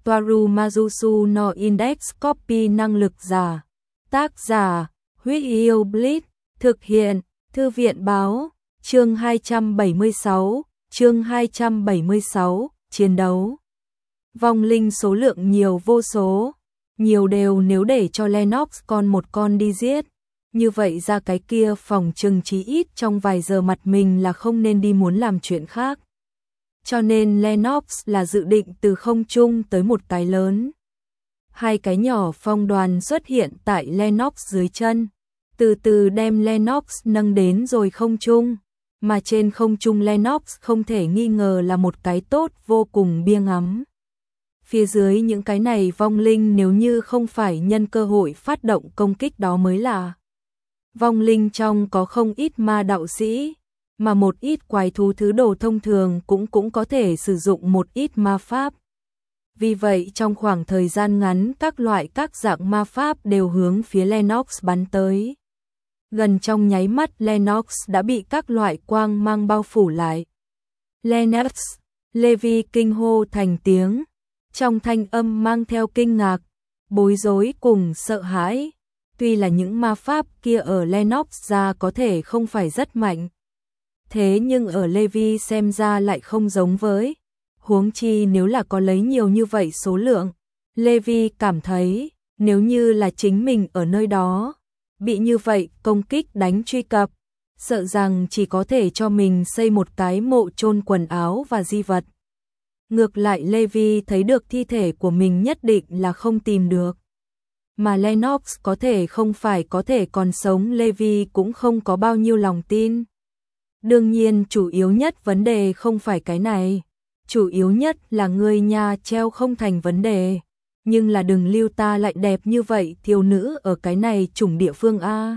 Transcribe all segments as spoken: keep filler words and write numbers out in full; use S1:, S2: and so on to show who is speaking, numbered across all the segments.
S1: Toaru Majusu no Index Copy năng lực giả. Tác giả, Huyết Yêu Blitz, thực hiện, Thư viện báo, chương hai trăm bảy mươi sáu, chương hai trăm bảy mươi sáu, chiến đấu. Vong linh số lượng nhiều vô số, nhiều đều nếu để cho Lennox con một con đi giết. Như vậy ra cái kia phòng trừng chí ít trong vài giờ mặt mình là không nên đi muốn làm chuyện khác. Cho nên Lennox là dự định từ không trung tới một cái lớn. Hai cái nhỏ phong đoàn xuất hiện tại Lennox dưới chân, từ từ đem Lennox nâng đến rồi không trung. Mà trên không trung Lennox không thể nghi ngờ là một cái tốt vô cùng bia ngắm. Phía dưới những cái này vong linh nếu như không phải nhân cơ hội phát động công kích đó mới là. Vong linh trong có không ít ma đạo sĩ, mà một ít quái thú thứ đồ thông thường cũng cũng có thể sử dụng một ít ma pháp. Vì vậy trong khoảng thời gian ngắn các loại các dạng ma pháp đều hướng phía Lennox bắn tới. Gần trong nháy mắt Lennox đã bị các loại quang mang bao phủ lại. Lennox, Levi kinh hô thành tiếng, trong thanh âm mang theo kinh ngạc, bối rối cùng sợ hãi. Tuy là những ma pháp kia ở Lennox ra có thể không phải rất mạnh, thế nhưng ở Levi xem ra lại không giống với. Huống chi nếu là có lấy nhiều như vậy số lượng, Levi cảm thấy nếu như là chính mình ở nơi đó, bị như vậy công kích đánh truy cập, sợ rằng chỉ có thể cho mình xây một cái mộ chôn quần áo và di vật. Ngược lại Levi thấy được thi thể của mình nhất định là không tìm được. Mà Lennox có thể không phải có thể còn sống, Levi cũng không có bao nhiêu lòng tin. Đương nhiên chủ yếu nhất vấn đề không phải cái này. Chủ yếu nhất là người nhà treo không thành vấn đề. Nhưng là đừng lưu ta lại đẹp như vậy thiếu nữ ở cái này chủng địa phương A.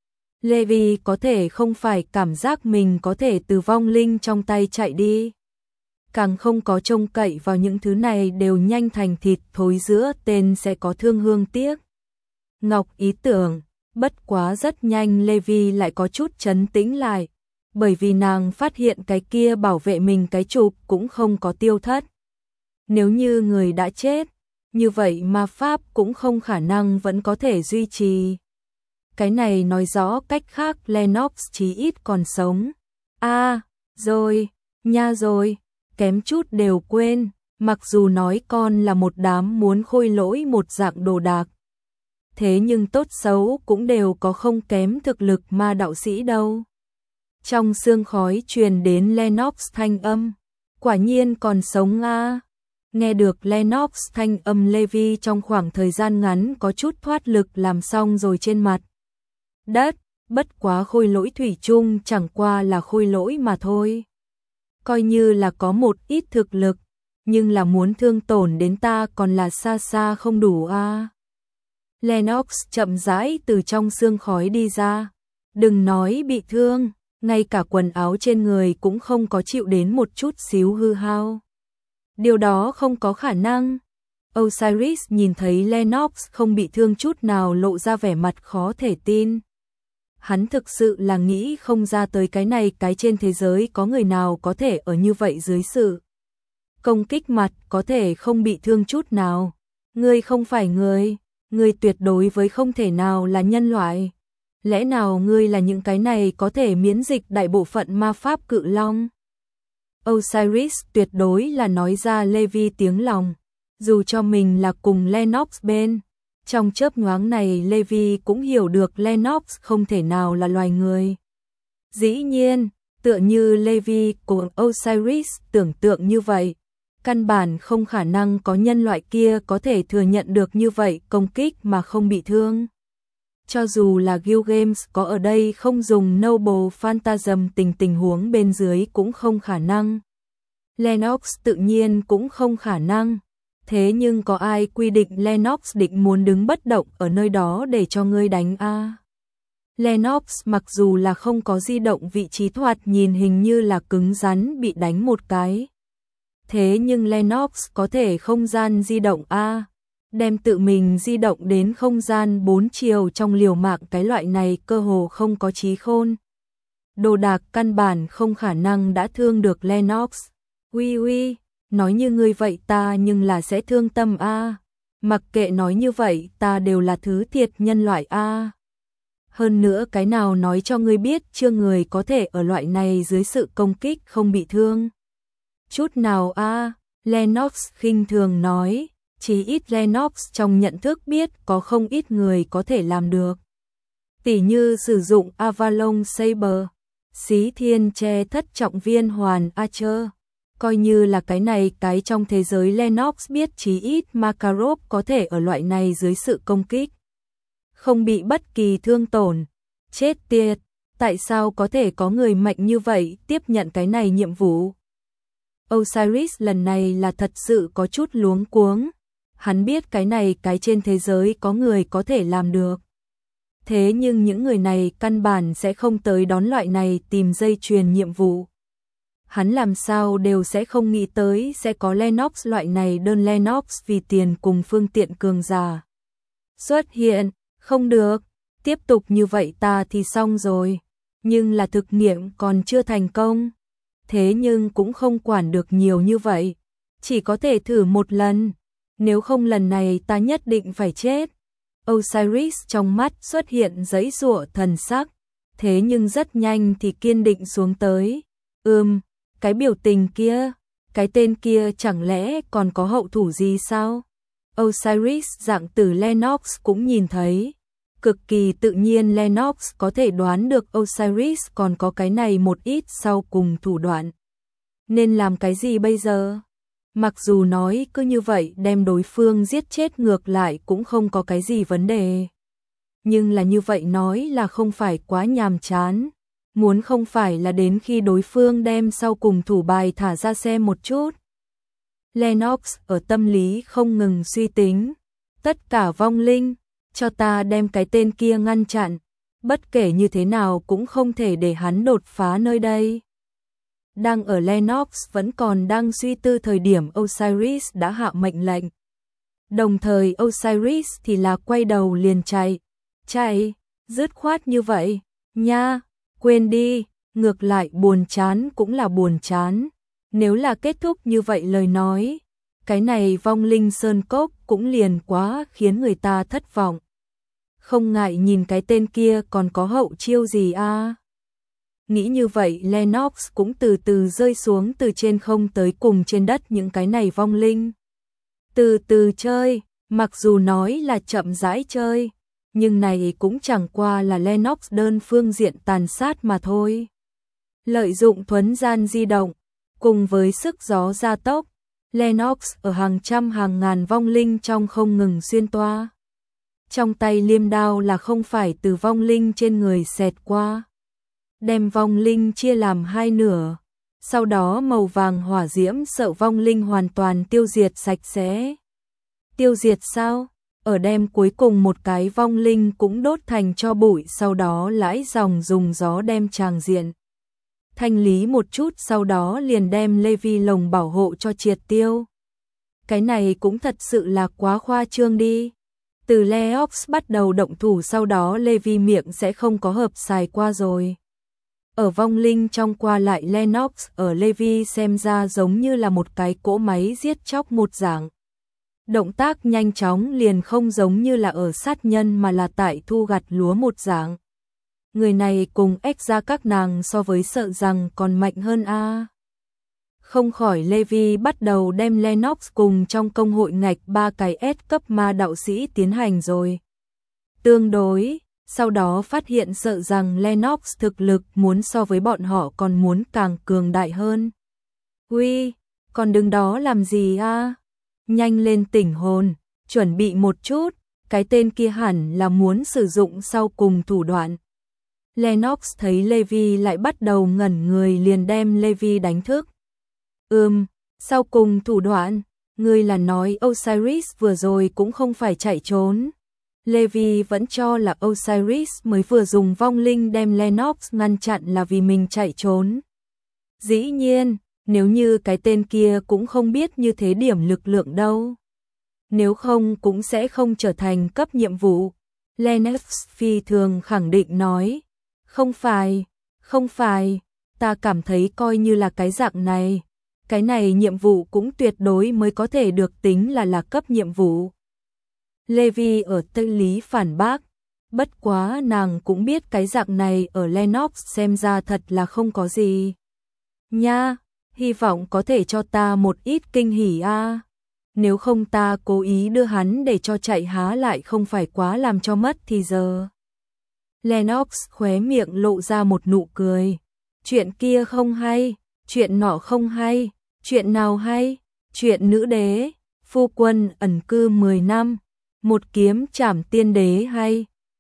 S1: Levi có thể không phải cảm giác mình có thể từ vong linh trong tay chạy đi. Càng không có trông cậy vào những thứ này đều nhanh thành thịt thối giữa tên sẽ có thương hương tiếc. Ngọc ý tưởng, bất quá rất nhanh Levi lại có chút trấn tĩnh lại, bởi vì nàng phát hiện cái kia bảo vệ mình cái chụp cũng không có tiêu thất. Nếu như người đã chết, như vậy ma pháp cũng không khả năng vẫn có thể duy trì. Cái này nói rõ cách khác Lennox chí ít còn sống. A, à, rồi, nha rồi, kém chút đều quên, mặc dù nói con là một đám muốn khôi lỗi một dạng đồ đạc. Thế nhưng tốt xấu cũng đều có không kém thực lực ma đạo sĩ đâu. Trong sương khói truyền đến Lennox thanh âm, quả nhiên còn sống a. Nghe được Lennox thanh âm Levi trong khoảng thời gian ngắn có chút thoát lực làm xong rồi trên mặt đất, bất quá khôi lỗi thủy chung chẳng qua là khôi lỗi mà thôi. Coi như là có một ít thực lực, nhưng là muốn thương tổn đến ta còn là xa xa không đủ a. Lennox chậm rãi từ trong sương khói đi ra, đừng nói bị thương, ngay cả quần áo trên người cũng không có chịu đến một chút xíu hư hao. Điều đó không có khả năng. Osiris nhìn thấy Lennox không bị thương chút nào lộ ra vẻ mặt khó thể tin. Hắn thực sự là nghĩ không ra tới cái này cái trên thế giới có người nào có thể ở như vậy dưới sự công kích mặt có thể không bị thương chút nào. Ngươi không phải người, ngươi tuyệt đối với không thể nào là nhân loại. Lẽ nào ngươi là những cái này có thể miễn dịch đại bộ phận ma pháp cự long? Osiris tuyệt đối là nói ra Levi tiếng lòng, dù cho mình là cùng Lennox bên. Trong chớp nhoáng này Levi cũng hiểu được Lennox không thể nào là loài người. Dĩ nhiên, tựa như Levi cùng Osiris tưởng tượng như vậy, căn bản không khả năng có nhân loại kia có thể thừa nhận được như vậy công kích mà không bị thương. Cho dù là Gilgamesh có ở đây không dùng Noble Phantasm tình tình huống bên dưới cũng không khả năng. Lennox tự nhiên cũng không khả năng. Thế nhưng có ai quy định Lennox định muốn đứng bất động ở nơi đó để cho ngươi đánh a? À? Lennox mặc dù là không có di động vị trí thoạt nhìn hình như là cứng rắn bị đánh một cái. Thế nhưng Lennox có thể không gian di động a, à? Đem tự mình di động đến không gian bốn chiều trong liều mạng cái loại này cơ hồ không có trí khôn. Đồ đạc căn bản không khả năng đã thương được Lennox. Uy uy, nói như ngươi vậy ta nhưng là sẽ thương tâm a. Mặc kệ nói như vậy, ta đều là thứ thiệt nhân loại a. Hơn nữa cái nào nói cho ngươi biết chưa người có thể ở loại này dưới sự công kích không bị thương. Chút nào a, Lennox khinh thường nói, chỉ ít Lennox trong nhận thức biết có không ít người có thể làm được. Tỉ như sử dụng Avalon Saber, xí thiên che thất trọng viên hoàn Archer. Coi như là cái này cái trong thế giới Lennox biết chí ít Makarov có thể ở loại này dưới sự công kích. Không bị bất kỳ thương tổn. Chết tiệt, tại sao có thể có người mạnh như vậy tiếp nhận cái này nhiệm vụ? Osiris lần này là thật sự có chút luống cuống. Hắn biết cái này cái trên thế giới có người có thể làm được. Thế nhưng những người này căn bản sẽ không tới đón loại này tìm dây chuyền nhiệm vụ. Hắn làm sao đều sẽ không nghĩ tới sẽ có Lennox loại này đơn Lennox vì tiền cùng phương tiện cường giả xuất hiện. Không được, tiếp tục như vậy ta thì xong rồi. Nhưng là thực nghiệm còn chưa thành công. Thế nhưng cũng không quản được nhiều như vậy. Chỉ có thể thử một lần. Nếu không lần này ta nhất định phải chết. Osiris trong mắt xuất hiện giãy giụa thần sắc. Thế nhưng rất nhanh thì kiên định xuống tới. Ừm, cái biểu tình kia, cái tên kia chẳng lẽ còn có hậu thủ gì sao? Osiris dạng tử Lennox cũng nhìn thấy. Cực kỳ tự nhiên Lennox có thể đoán được Osiris còn có cái này một ít sau cùng thủ đoạn. Nên làm cái gì bây giờ? Mặc dù nói cứ như vậy đem đối phương giết chết ngược lại cũng không có cái gì vấn đề. Nhưng là như vậy nói là không phải quá nhàm chán. Muốn không phải là đến khi đối phương đem sau cùng thủ bài thả ra xem một chút. Lennox ở tâm lý không ngừng suy tính. Tất cả vong linh, cho ta đem cái tên kia ngăn chặn. Bất kể như thế nào cũng không thể để hắn đột phá nơi đây. Đang ở Lennox vẫn còn đang suy tư thời điểm Osiris đã hạ mệnh lệnh. Đồng thời Osiris thì là quay đầu liền chạy. Chạy, dứt khoát như vậy, nha, quên đi, ngược lại buồn chán cũng là buồn chán. Nếu là kết thúc như vậy lời nói, cái này vong linh sơn cốc cũng liền quá khiến người ta thất vọng. Không ngại nhìn cái tên kia còn có hậu chiêu gì a? À? Nghĩ như vậy Lennox cũng từ từ rơi xuống từ trên không tới cùng trên đất những cái này vong linh. Từ từ chơi, mặc dù nói là chậm rãi chơi, nhưng này cũng chẳng qua là Lennox đơn phương diện tàn sát mà thôi. Lợi dụng thuấn gian di động, cùng với sức gió gia tốc, Lennox ở hàng trăm hàng ngàn vong linh trong không ngừng xuyên toa. Trong tay liêm đao là không phải từ vong linh trên người xẹt qua. Đem vong linh chia làm hai nửa. Sau đó màu vàng hỏa diễm sợ vong linh hoàn toàn tiêu diệt sạch sẽ. Tiêu diệt sao? Ở đem cuối cùng một cái vong linh cũng đốt thành cho bụi, sau đó lãi dòng dùng gió đem tràng diện thanh lý một chút, sau đó liền đem Levi lồng bảo hộ cho triệt tiêu. Cái này cũng thật sự là quá khoa trương đi. Từ Leox bắt đầu động thủ, sau đó Levi miệng sẽ không có hợp xài qua rồi. Ở vong linh trong qua lại Lennox ở Levi xem ra giống như là một cái cỗ máy giết chóc một dạng. Động tác nhanh chóng liền không giống như là ở sát nhân mà là tại thu gặt lúa một dạng. Người này cùng ếch ra các nàng so với sợ rằng còn mạnh hơn a. Không khỏi Levi bắt đầu đem Lennox cùng trong công hội ngạch ba cái S cấp ma đạo sĩ tiến hành rồi. Tương đối, sau đó phát hiện sợ rằng Lennox thực lực muốn so với bọn họ còn muốn càng cường đại hơn. Uy, còn đứng đó làm gì a? Nhanh lên tỉnh hồn, chuẩn bị một chút, cái tên kia hẳn là muốn sử dụng sau cùng thủ đoạn. Lennox thấy Levi lại bắt đầu ngẩn người liền đem Levi đánh thức. Ừm, sau cùng thủ đoạn, ngươi là nói Osiris vừa rồi cũng không phải chạy trốn. Levi vẫn cho là Osiris mới vừa dùng vong linh đem Lennox ngăn chặn là vì mình chạy trốn. Dĩ nhiên, nếu như cái tên kia cũng không biết như thế điểm lực lượng đâu. Nếu không cũng sẽ không trở thành cấp nhiệm vụ. Lennox phi thường khẳng định nói. Không phải, không phải, ta cảm thấy coi như là cái dạng này. cái này nhiệm vụ cũng tuyệt đối mới có thể được tính là là cấp nhiệm vụ. Levi ở Tây Lý phản bác, bất quá nàng cũng biết cái dạng này ở Lennox xem ra thật là không có gì. Nha, hy vọng có thể cho ta một ít kinh hỉ a. Nếu không ta cố ý đưa hắn để cho chạy há lại không phải quá làm cho mất thì giờ. Lennox khóe miệng lộ ra một nụ cười. Chuyện kia không hay, chuyện nọ không hay, chuyện nào hay, chuyện nữ đế, phu quân ẩn cư mười năm, một kiếm trảm tiên đế hay.